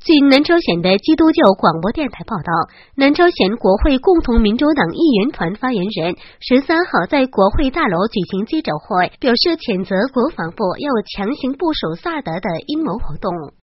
据南朝鲜的基督教广播电台报道，南朝鲜国会共同民主党议员团发言人13号在国会大楼举行记者会，表示谴责国防部要强行部署萨德的阴谋活动。